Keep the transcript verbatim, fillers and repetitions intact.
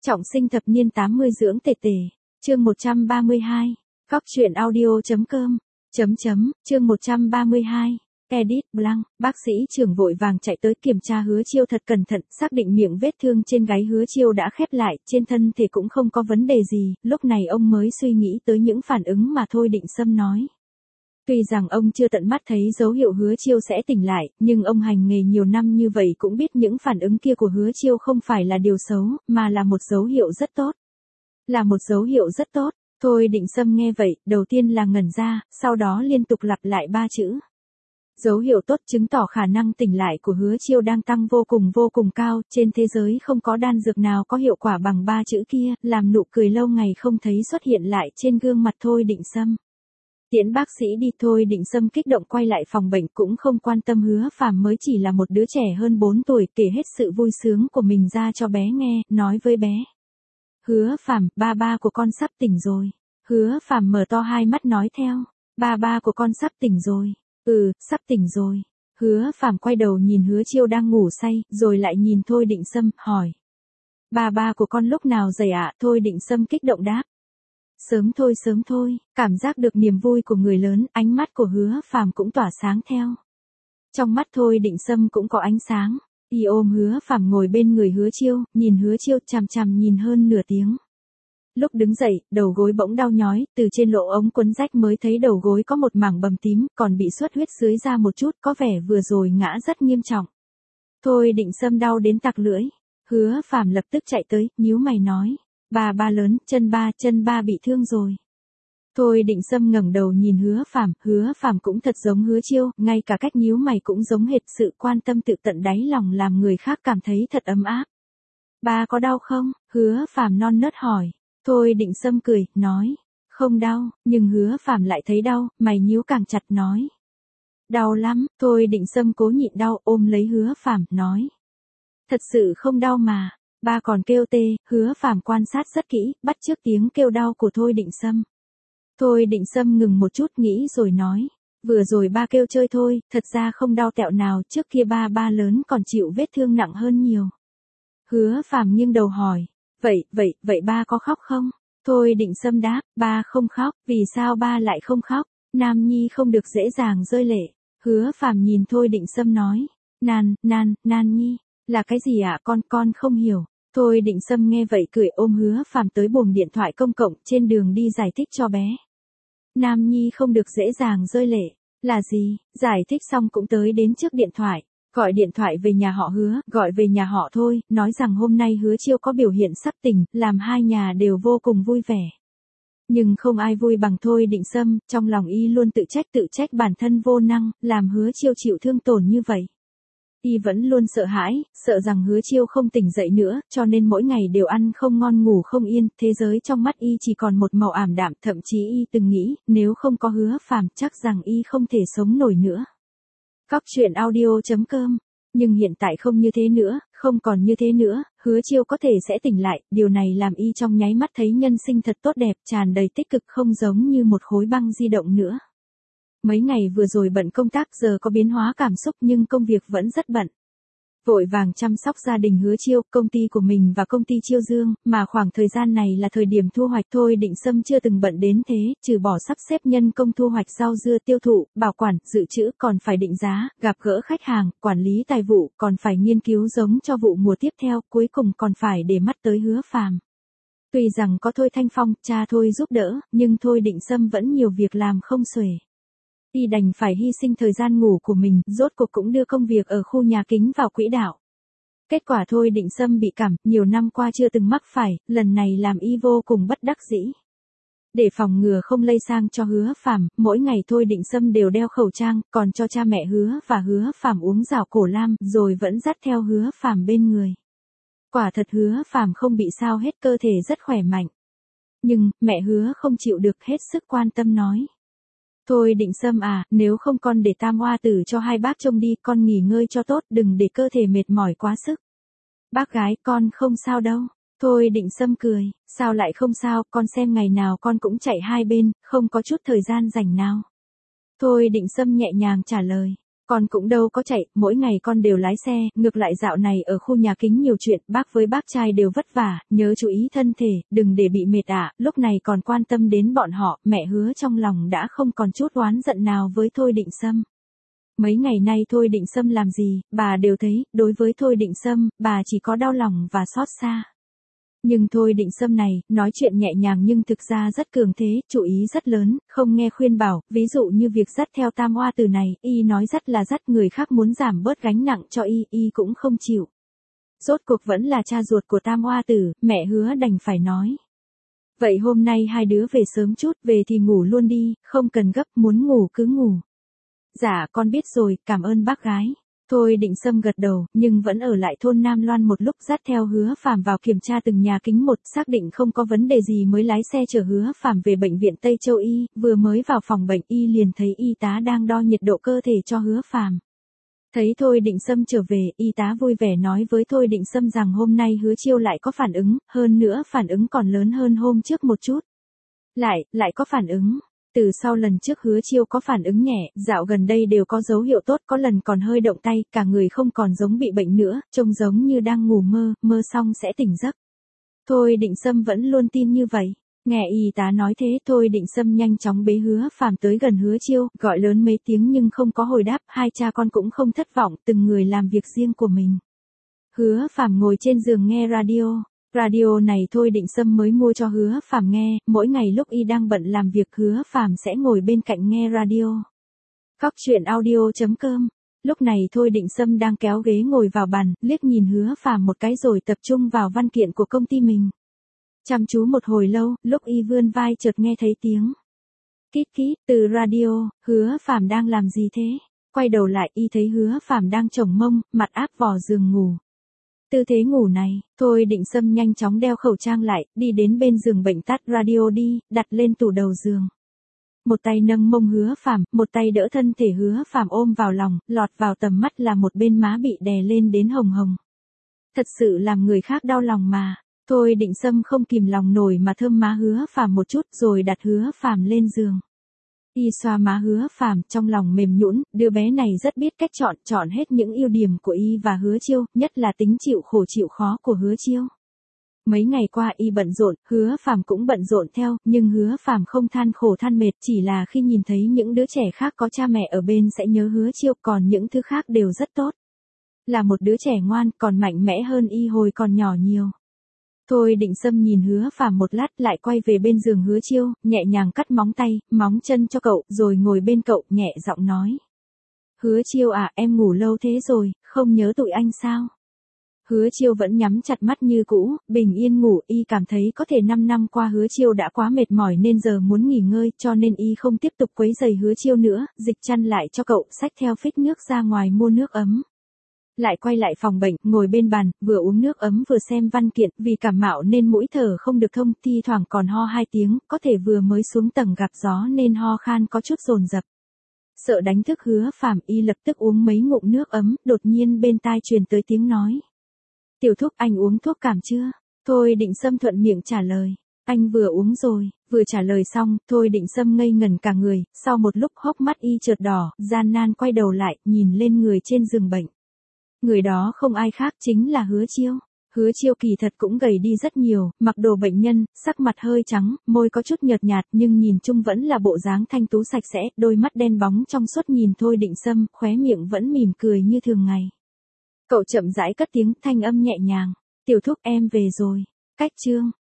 Trọng sinh thập niên tám mươi dưỡng tề tề. Chương một trăm ba mươi hai. Cóc truyện audio chấm com. Chấm chấm, chương một trăm ba mươi hai. Edit Blanc, bác sĩ trưởng vội vàng chạy tới kiểm tra Hứa Chiêu thật cẩn thận, xác định miệng vết thương trên gáy Hứa Chiêu đã khép lại, trên thân thể cũng không có vấn đề gì, lúc này ông mới suy nghĩ tới những phản ứng mà Thôi Định Sâm nói. Tuy rằng ông chưa tận mắt thấy dấu hiệu Hứa Chiêu sẽ tỉnh lại, nhưng ông hành nghề nhiều năm như vậy cũng biết những phản ứng kia của Hứa Chiêu không phải là điều xấu, mà là một dấu hiệu rất tốt. Là một dấu hiệu rất tốt. Thôi Định Sâm nghe vậy, đầu tiên là ngẩn ra, sau đó liên tục lặp lại ba chữ. Dấu hiệu tốt chứng tỏ khả năng tỉnh lại của Hứa Chiêu đang tăng vô cùng vô cùng cao, trên thế giới không có đan dược nào có hiệu quả bằng ba chữ kia, làm nụ cười lâu ngày không thấy xuất hiện lại trên gương mặt Thôi Định Sâm. Tiễn bác sĩ đi. Thôi Định Sâm kích động quay lại phòng bệnh, cũng không quan tâm Hứa Phàm mới chỉ là một đứa trẻ hơn bốn tuổi, kể hết sự vui sướng của mình ra cho bé nghe, nói với bé. Hứa Phàm, ba ba của con sắp tỉnh rồi. Hứa Phàm mở to hai mắt nói theo. Ba ba của con sắp tỉnh rồi. Ừ, sắp tỉnh rồi. Hứa Phàm quay đầu nhìn Hứa Chiêu đang ngủ say, rồi lại nhìn Thôi Định Sâm, hỏi. Ba ba của con lúc nào dậy ạ? À? Thôi Định Sâm kích động đáp. Sớm thôi sớm thôi, cảm giác được niềm vui của người lớn, ánh mắt của Hứa Phàm cũng tỏa sáng theo. Trong mắt Thôi Định Sâm cũng có ánh sáng. Y ôm Hứa Phàm ngồi bên người Hứa Chiêu, nhìn Hứa Chiêu chằm chằm nhìn hơn nửa tiếng. Lúc đứng dậy, đầu gối bỗng đau nhói, từ trên lỗ ống quấn rách mới thấy đầu gối có một mảng bầm tím, còn bị xuất huyết dưới da một chút, có vẻ vừa rồi ngã rất nghiêm trọng. Thôi Định Sâm đau đến tặc lưỡi. Hứa Phàm lập tức chạy tới, nhíu mày nói. Ba ba lớn, chân ba, chân ba bị thương rồi. Thôi Định Sâm ngẩng đầu nhìn Hứa Phàm, Hứa Phàm cũng thật giống Hứa Chiêu, ngay cả cách nhíu mày cũng giống hệt, sự quan tâm tự tận đáy lòng làm người khác cảm thấy thật ấm áp. Ba có đau không? Hứa Phàm non nớt hỏi. Thôi Định Sâm cười, nói. Không đau, nhưng Hứa Phàm lại thấy đau, mày nhíu càng chặt nói. Đau lắm. Thôi Định Sâm cố nhịn đau, ôm lấy Hứa Phàm, nói. Thật sự không đau mà. Ba còn kêu tê. Hứa Phàm quan sát rất kỹ, bắt chước tiếng kêu đau của Thôi Định Sâm. Thôi Định Sâm ngừng một chút nghĩ rồi nói. Vừa rồi ba kêu chơi thôi, thật ra không đau tẹo nào, trước kia ba ba lớn còn chịu vết thương nặng hơn nhiều. Hứa Phàm nghiêng đầu hỏi. Vậy, vậy, vậy ba có khóc không? Thôi Định Sâm đáp, ba không khóc. Vì sao ba lại không khóc? Nam nhi không được dễ dàng rơi lệ. Hứa Phàm nhìn Thôi Định Sâm nói. Nan, nan, nan nhi. Là cái gì ạ? À? Con, con không hiểu. Thôi Định Sâm nghe vậy cười, ôm Hứa Phàm tới buồng điện thoại công cộng, trên đường đi giải thích cho bé. Nam nhi không được dễ dàng rơi lệ. Là gì? Giải thích xong cũng tới đến trước điện thoại. Gọi điện thoại về nhà họ Hứa, gọi về nhà họ Thôi, nói rằng hôm nay Hứa Chiêu có biểu hiện sắp tỉnh, làm hai nhà đều vô cùng vui vẻ. Nhưng không ai vui bằng Thôi Định Sâm, trong lòng y luôn tự trách tự trách bản thân vô năng, làm Hứa Chiêu chịu thương tổn như vậy. Y vẫn luôn sợ hãi, sợ rằng Hứa Chiêu không tỉnh dậy nữa, cho nên mỗi ngày đều ăn không ngon ngủ không yên, thế giới trong mắt y chỉ còn một màu ảm đạm, thậm chí y từng nghĩ, nếu không có Hứa Phàm chắc rằng y không thể sống nổi nữa. Cóc truyện audio chấm com. Nhưng hiện tại không như thế nữa, không còn như thế nữa, Hứa Chiêu có thể sẽ tỉnh lại, điều này làm y trong nháy mắt thấy nhân sinh thật tốt đẹp, tràn đầy tích cực, không giống như một khối băng di động nữa. Mấy ngày vừa rồi bận công tác, giờ có biến hóa cảm xúc nhưng công việc vẫn rất bận. Vội vàng chăm sóc gia đình Hứa Chiêu, công ty của mình và công ty Chiêu Dương, mà khoảng thời gian này là thời điểm thu hoạch. Thôi Định Sâm chưa từng bận đến thế, trừ bỏ sắp xếp nhân công thu hoạch rau dưa tiêu thụ, bảo quản, dự trữ, còn phải định giá, gặp gỡ khách hàng, quản lý tài vụ, còn phải nghiên cứu giống cho vụ mùa tiếp theo, cuối cùng còn phải để mắt tới Hứa Phàm. Tuy rằng có Thôi Thanh Phong, cha Thôi giúp đỡ, nhưng Thôi Định Sâm vẫn nhiều việc làm không xuể. Y đành phải hy sinh thời gian ngủ của mình, rốt cuộc cũng đưa công việc ở khu nhà kính vào quỹ đạo. Kết quả Thôi Định Sâm bị cảm, nhiều năm qua chưa từng mắc phải, lần này làm y vô cùng bất đắc dĩ. Để phòng ngừa không lây sang cho Hứa Phàm, mỗi ngày Thôi Định Sâm đều đeo khẩu trang, còn cho cha mẹ Hứa và Hứa Phàm uống rào cổ lam, rồi vẫn dắt theo Hứa Phàm bên người. Quả thật Hứa Phàm không bị sao hết, cơ thể rất khỏe mạnh. Nhưng, mẹ Hứa không chịu được, hết sức quan tâm nói. Thôi Định Sâm à, nếu không con để Tam Hoa Tử cho hai bác trông đi, con nghỉ ngơi cho tốt, đừng để cơ thể mệt mỏi quá sức. Bác gái, con không sao đâu. Thôi Định Sâm cười, sao lại không sao, con xem ngày nào con cũng chạy hai bên, không có chút thời gian rảnh nào. Thôi Định Sâm nhẹ nhàng trả lời. Con cũng đâu có chạy, mỗi ngày con đều lái xe, ngược lại dạo này ở khu nhà kính nhiều chuyện, bác với bác trai đều vất vả, nhớ chú ý thân thể, đừng để bị mệt ạ, lúc này còn quan tâm đến bọn họ, mẹ Hứa trong lòng đã không còn chút oán giận nào với Thôi Định Sâm. Mấy ngày nay Thôi Định Sâm làm gì, bà đều thấy, đối với Thôi Định Sâm, bà chỉ có đau lòng và xót xa. Nhưng Thôi Định Sâm này, nói chuyện nhẹ nhàng nhưng thực ra rất cường thế, chủ ý rất lớn, không nghe khuyên bảo, ví dụ như việc dắt theo tam oa tử này, y nói dắt là dắt người khác muốn giảm bớt gánh nặng cho y, y cũng không chịu. Rốt cuộc vẫn là cha ruột của tam oa tử, mẹ Hứa đành phải nói. Vậy hôm nay hai đứa về sớm chút, về thì ngủ luôn đi, không cần gấp, muốn ngủ cứ ngủ. Dạ con biết rồi, cảm ơn bác gái. Thôi Định Sâm gật đầu, nhưng vẫn ở lại thôn Nam Loan một lúc, dắt theo Hứa Phàm vào kiểm tra từng nhà kính một, xác định không có vấn đề gì mới lái xe chở Hứa Phàm về bệnh viện Tây Châu Y, vừa mới vào phòng bệnh y liền thấy y tá đang đo nhiệt độ cơ thể cho Hứa Phàm. Thấy Thôi Định Sâm trở về, y tá vui vẻ nói với Thôi Định Sâm rằng hôm nay Hứa Chiêu lại có phản ứng, hơn nữa phản ứng còn lớn hơn hôm trước một chút. Lại, lại có phản ứng. Từ sau lần trước Hứa Chiêu có phản ứng nhẹ, dạo gần đây đều có dấu hiệu tốt, có lần còn hơi động tay, cả người không còn giống bị bệnh nữa, trông giống như đang ngủ mơ, mơ xong sẽ tỉnh giấc. Thôi Định Sâm vẫn luôn tin như vậy. Nghe y tá nói thế, Thôi Định Sâm nhanh chóng bế Hứa Phàm tới gần Hứa Chiêu, gọi lớn mấy tiếng nhưng không có hồi đáp, hai cha con cũng không thất vọng, từng người làm việc riêng của mình. Hứa Phàm ngồi trên giường nghe radio. Radio này Thôi Định Sâm mới mua cho Hứa Phàm nghe, mỗi ngày lúc y đang bận làm việc Hứa Phàm sẽ ngồi bên cạnh nghe radio. Cóc truyện audio chấm com. Lúc này Thôi Định Sâm đang kéo ghế ngồi vào bàn, liếc nhìn Hứa Phàm một cái rồi tập trung vào văn kiện của công ty mình. Chăm chú một hồi lâu, lúc y vươn vai chợt nghe thấy tiếng kít kít từ radio. Hứa Phàm đang làm gì thế? Quay đầu lại y thấy Hứa Phàm đang chồng mông, mặt áp vào giường ngủ. Tư thế ngủ này, Thôi Định Sâm nhanh chóng đeo khẩu trang lại, đi đến bên giường bệnh tắt radio đi, đặt lên tủ đầu giường. Một tay nâng mông Hứa Phàm, một tay đỡ thân thể Hứa Phàm ôm vào lòng, lọt vào tầm mắt là một bên má bị đè lên đến hồng hồng. Thật sự làm người khác đau lòng mà. Thôi Định Sâm không kìm lòng nổi mà thơm má Hứa Phàm một chút rồi đặt Hứa Phàm lên giường. Y xoa má Hứa Phàm, trong lòng mềm nhũn, đứa bé này rất biết cách chọn, chọn hết những ưu điểm của y và Hứa Chiêu, nhất là tính chịu khổ chịu khó của Hứa Chiêu. Mấy ngày qua y bận rộn, Hứa Phàm cũng bận rộn theo, nhưng Hứa Phàm không than khổ than mệt, chỉ là khi nhìn thấy những đứa trẻ khác có cha mẹ ở bên sẽ nhớ Hứa Chiêu, còn những thứ khác đều rất tốt. Là một đứa trẻ ngoan, còn mạnh mẽ hơn y hồi còn nhỏ nhiều. Thôi Định Sâm nhìn Hứa Phàm một lát, lại quay về bên giường Hứa Chiêu, nhẹ nhàng cắt móng tay, móng chân cho cậu, rồi ngồi bên cậu, nhẹ giọng nói. Hứa Chiêu à, em ngủ lâu thế rồi, không nhớ tụi anh sao? Hứa Chiêu vẫn nhắm chặt mắt như cũ, bình yên ngủ, y cảm thấy có thể năm năm qua Hứa Chiêu đã quá mệt mỏi nên giờ muốn nghỉ ngơi, cho nên y không tiếp tục quấy rầy Hứa Chiêu nữa, dịch chăn lại cho cậu, xách theo phích nước ra ngoài mua nước ấm. Lại quay lại phòng bệnh, ngồi bên bàn, vừa uống nước ấm vừa xem văn kiện, vì cảm mạo nên mũi thở không được thông, thi thoảng còn ho hai tiếng, có thể vừa mới xuống tầng gặp gió nên ho khan có chút dồn dập. Sợ đánh thức Hứa Phàm, y lập tức uống mấy ngụm nước ấm, đột nhiên bên tai truyền tới tiếng nói. Tiểu Thúc, anh uống thuốc cảm chưa? Thôi Định Sâm thuận miệng trả lời. Anh vừa uống rồi. Vừa trả lời xong, Thôi Định Sâm ngây ngẩn cả người, sau một lúc hốc mắt y chợt đỏ, gian nan quay đầu lại, nhìn lên người trên giường bệnh. Người đó không ai khác chính là Hứa Chiêu. Hứa Chiêu kỳ thật cũng gầy đi rất nhiều, mặc đồ bệnh nhân, sắc mặt hơi trắng, môi có chút nhợt nhạt nhưng nhìn chung vẫn là bộ dáng thanh tú sạch sẽ, đôi mắt đen bóng trong suốt nhìn Thôi Định Sâm, khóe miệng vẫn mỉm cười như thường ngày. Cậu chậm rãi cất tiếng, thanh âm nhẹ nhàng. Tiểu Thúc, em về rồi. Cách chương.